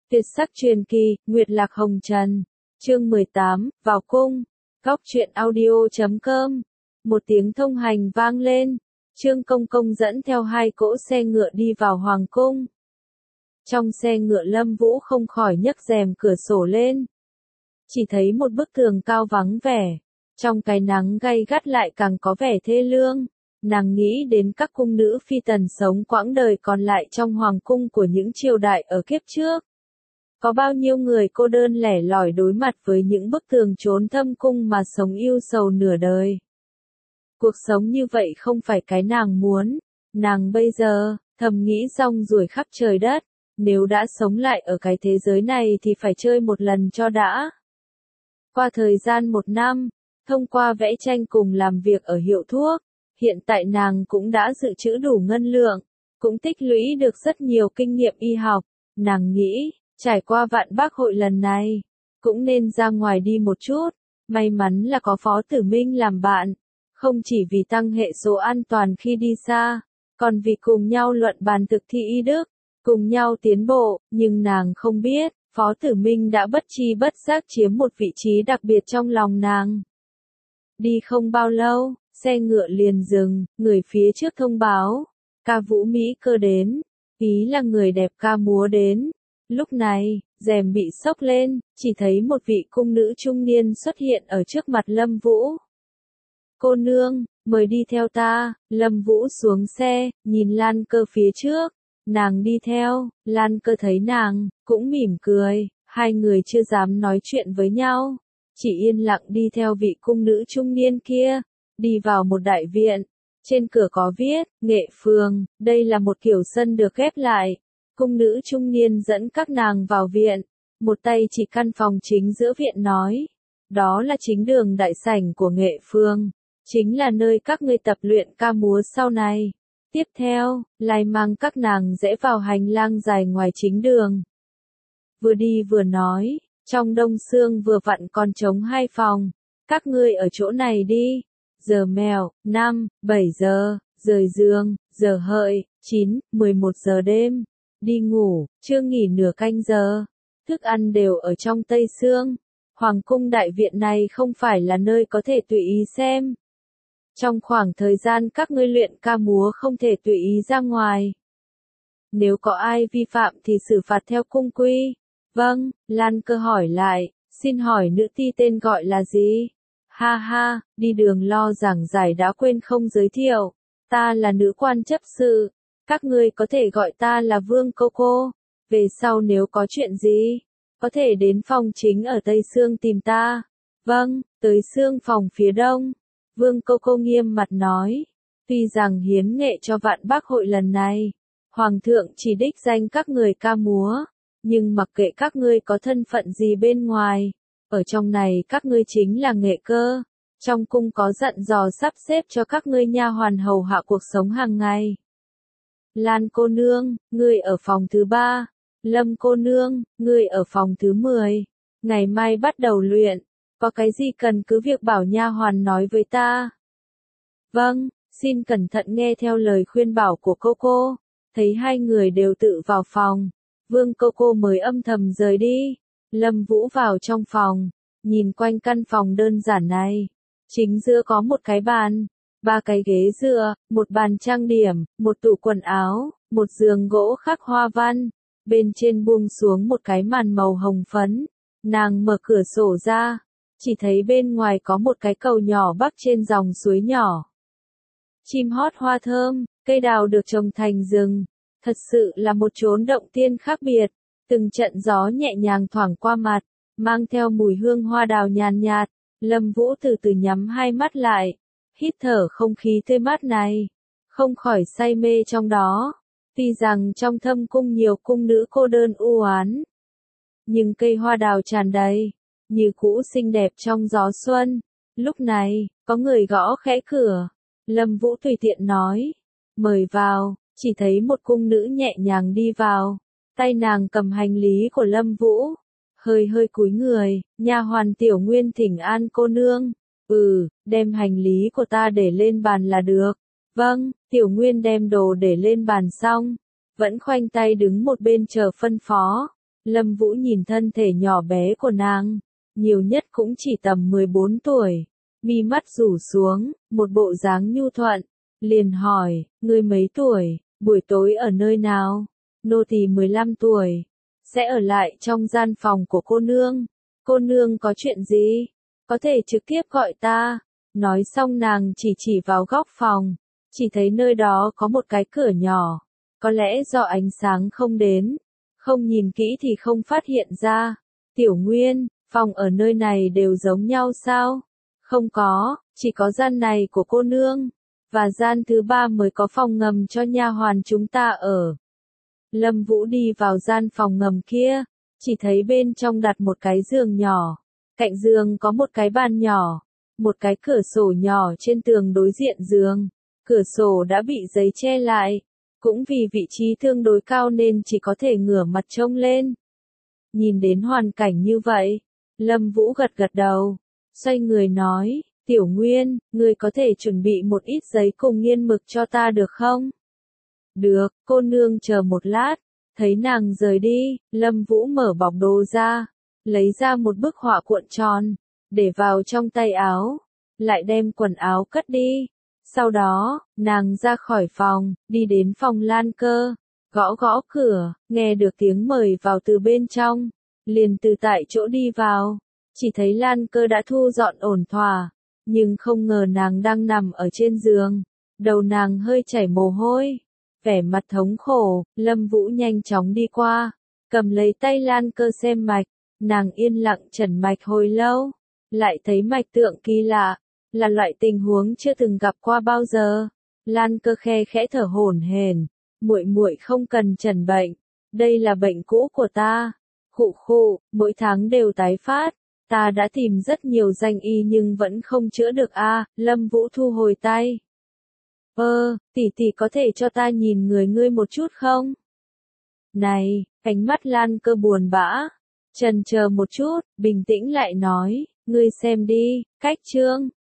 Tuyệt sắc truyền kỳ, Nguyệt Lạc Hồng Trần. Chương 18, vào cung. Góc truyện audio.com. Một tiếng thông hành vang lên. Trương Công Công dẫn theo 2 cỗ xe ngựa đi vào hoàng cung. Trong xe ngựa Lâm Vũ không khỏi nhấc rèm cửa sổ lên. Chỉ thấy một bức tường cao vắng vẻ. Trong cái nắng gay gắt lại càng có vẻ thê lương. Nàng nghĩ đến các cung nữ phi tần sống quãng đời còn lại trong hoàng cung của những triều đại ở kiếp trước. Có bao nhiêu người cô đơn lẻ lỏi đối mặt với những bức tường trốn thâm cung mà sống ưu sầu nửa đời. Cuộc sống như vậy không phải cái nàng muốn. Nàng bây giờ, thầm nghĩ rong ruổi khắp trời đất. Nếu đã sống lại ở cái thế giới này thì phải chơi một lần cho đã. Qua thời gian 1 năm, thông qua vẽ tranh cùng làm việc ở hiệu thuốc, hiện tại nàng cũng đã dự trữ đủ ngân lượng, cũng tích lũy được rất nhiều kinh nghiệm y học. Nàng nghĩ, trải qua Vạn Bác hội lần này, cũng nên ra ngoài đi một chút. May mắn là có Phó Tử Minh làm bạn, không chỉ vì tăng hệ số an toàn khi đi xa, còn vì cùng nhau luận bàn thực thi y đức, cùng nhau tiến bộ. Nhưng nàng không biết, Phó Tử Minh đã bất tri bất giác chiếm một vị trí đặc biệt trong lòng nàng. Đi không bao lâu, xe ngựa liền dừng, người phía trước thông báo, ca vũ Mỹ Cơ đến, ý là người đẹp ca múa đến. Lúc này, rèm bị xốc lên, chỉ thấy một vị cung nữ trung niên xuất hiện ở trước mặt Lâm Vũ. Cô nương, mời đi theo ta. Lâm Vũ xuống xe, nhìn Lan Cơ phía trước, nàng đi theo. Lan Cơ thấy nàng, cũng mỉm cười, hai người chưa dám nói chuyện với nhau, chỉ yên lặng đi theo vị cung nữ trung niên kia, đi vào một đại viện. Trên cửa có viết, Nghệ Phường, đây là một kiểu sân được ghép lại. Cung nữ trung niên dẫn các nàng vào viện, một tay chỉ căn phòng chính giữa viện nói, đó là chính đường đại sảnh của Nghệ Phường, chính là nơi các ngươi tập luyện ca múa sau này. Tiếp theo, lại mang các nàng rẽ vào hành lang dài ngoài chính đường. Vừa đi vừa nói, trong đông sương vừa vặn còn trống 2 phòng, các ngươi ở chỗ này đi. Giờ mèo, 5, 7 giờ, rời giường, giờ hợi, 9, 11 giờ đêm. Đi ngủ, chưa nghỉ nửa canh giờ. Thức ăn đều ở trong Tây Sương. Hoàng cung đại viện này không phải là nơi có thể tùy ý xem. Trong khoảng thời gian các ngươi luyện ca múa không thể tùy ý ra ngoài. Nếu có ai vi phạm thì xử phạt theo cung quy. Vâng, Lan Cơ hỏi lại, xin hỏi nữ ti tên gọi là gì? Ha ha, đi đường lo giảng giải đã quên không giới thiệu. Ta là nữ quan chấp sự. Các ngươi có thể gọi ta là Vương Cô Cô. Về sau nếu có chuyện gì, có thể đến phòng chính ở Tây Sương tìm ta. Vâng, tới Sương phòng phía đông. Vương Cô Cô nghiêm mặt nói. Tuy rằng hiến nghệ cho Vạn Bác hội lần này, Hoàng thượng chỉ đích danh các người ca múa, nhưng mặc kệ các ngươi có thân phận gì bên ngoài, ở trong này các ngươi chính là nghệ cơ. Trong cung có dặn dò sắp xếp cho các ngươi nha hoàn hầu hạ cuộc sống hàng ngày. Lan cô nương, ngươi ở phòng thứ 3. Lâm cô nương, ngươi ở phòng thứ 10. Ngày mai bắt đầu luyện, có cái gì cần cứ việc bảo nha hoàn nói với ta. Vâng, xin cẩn thận nghe theo lời khuyên bảo của cô. Thấy hai người đều tự vào phòng, Vương cô mới âm thầm rời đi. Lâm Vũ vào trong phòng, nhìn quanh căn phòng đơn giản này. Chính giữa có một cái bàn, 3 cái ghế dựa, một bàn trang điểm, một tủ quần áo, một giường gỗ khắc hoa văn. Bên trên buông xuống một cái màn màu hồng phấn. Nàng mở cửa sổ ra, chỉ thấy bên ngoài có một cái cầu nhỏ bắc trên dòng suối nhỏ. Chim hót hoa thơm, cây đào được trồng thành rừng. Thật sự là một chốn động tiên khác biệt. Từng trận gió nhẹ nhàng thoảng qua mặt, mang theo mùi hương hoa đào nhàn nhạt. Lâm Vũ từ từ nhắm 2 mắt lại, hít thở không khí tươi mát này, không khỏi say mê trong đó. Tuy rằng trong thâm cung nhiều cung nữ cô đơn u oán, nhưng cây hoa đào tràn đầy, như cũ xinh đẹp trong gió xuân. Lúc này, có người gõ khẽ cửa. Lâm Vũ tùy tiện nói, mời vào. Chỉ thấy một cung nữ nhẹ nhàng đi vào, tay nàng cầm hành lý của Lâm Vũ, hơi cúi người, nha hoàn Tiểu Nguyên thỉnh an cô nương. Đem hành lý của ta để lên bàn là được. Vâng, Tiểu Nguyên đem đồ để lên bàn xong, vẫn khoanh tay đứng một bên chờ phân phó. Lâm Vũ nhìn thân thể nhỏ bé của nàng, nhiều nhất cũng chỉ tầm 14 tuổi, mi mắt rủ xuống, một bộ dáng nhu thuận, liền hỏi, ngươi mấy tuổi, buổi tối ở nơi nào? Nô tỳ 15 tuổi, sẽ ở lại trong gian phòng của cô nương có chuyện gì? Có thể trực tiếp gọi ta. Nói xong nàng chỉ vào góc phòng, chỉ thấy nơi đó có một cái cửa nhỏ, có lẽ do ánh sáng không đến, không nhìn kỹ thì không phát hiện ra. Tiểu Nguyên, phòng ở nơi này đều giống nhau sao? Không có, chỉ có gian này của cô nương, và gian thứ 3 mới có phòng ngầm cho nha hoàn chúng ta ở. Lâm Vũ đi vào gian phòng ngầm kia, chỉ thấy bên trong đặt một cái giường nhỏ, cạnh giường có một cái bàn nhỏ, một cái cửa sổ nhỏ trên tường đối diện giường. Cửa sổ đã bị giấy che lại, cũng vì vị trí tương đối cao nên chỉ có thể ngửa mặt trông lên. Nhìn đến hoàn cảnh như vậy, Lâm Vũ gật đầu, xoay người nói, Tiểu Nguyên, ngươi có thể chuẩn bị một ít giấy cùng nghiên mực cho ta được không? Được, cô nương chờ một lát. Thấy nàng rời đi, Lâm Vũ mở bọc đồ ra, lấy ra một bức họa cuộn tròn, để vào trong tay áo, lại đem quần áo cất đi. Sau đó, nàng ra khỏi phòng, đi đến phòng Lan Cơ, gõ cửa, nghe được tiếng mời vào từ bên trong, liền từ tại chỗ đi vào, chỉ thấy Lan Cơ đã thu dọn ổn thỏa, nhưng không ngờ nàng đang nằm ở trên giường, đầu nàng hơi chảy mồ hôi, vẻ mặt thống khổ. Lâm Vũ nhanh chóng đi qua, cầm lấy tay Lan Cơ xem mạch, nàng yên lặng trần mạch hồi lâu, lại thấy mạch tượng kỳ lạ, là loại tình huống chưa từng gặp qua bao giờ. Lan Cơ khe khẽ thở hổn hển, muội không cần trần bệnh, đây là bệnh cũ của ta. Khụ, mỗi tháng đều tái phát, ta đã tìm rất nhiều danh y nhưng vẫn không chữa được a. Lâm Vũ thu hồi tay. Tỷ có thể cho ta nhìn người ngươi một chút không? Này, ánh mắt Lan Cơ buồn bã, chần chờ một chút, bình tĩnh lại nói, ngươi xem đi, cách chương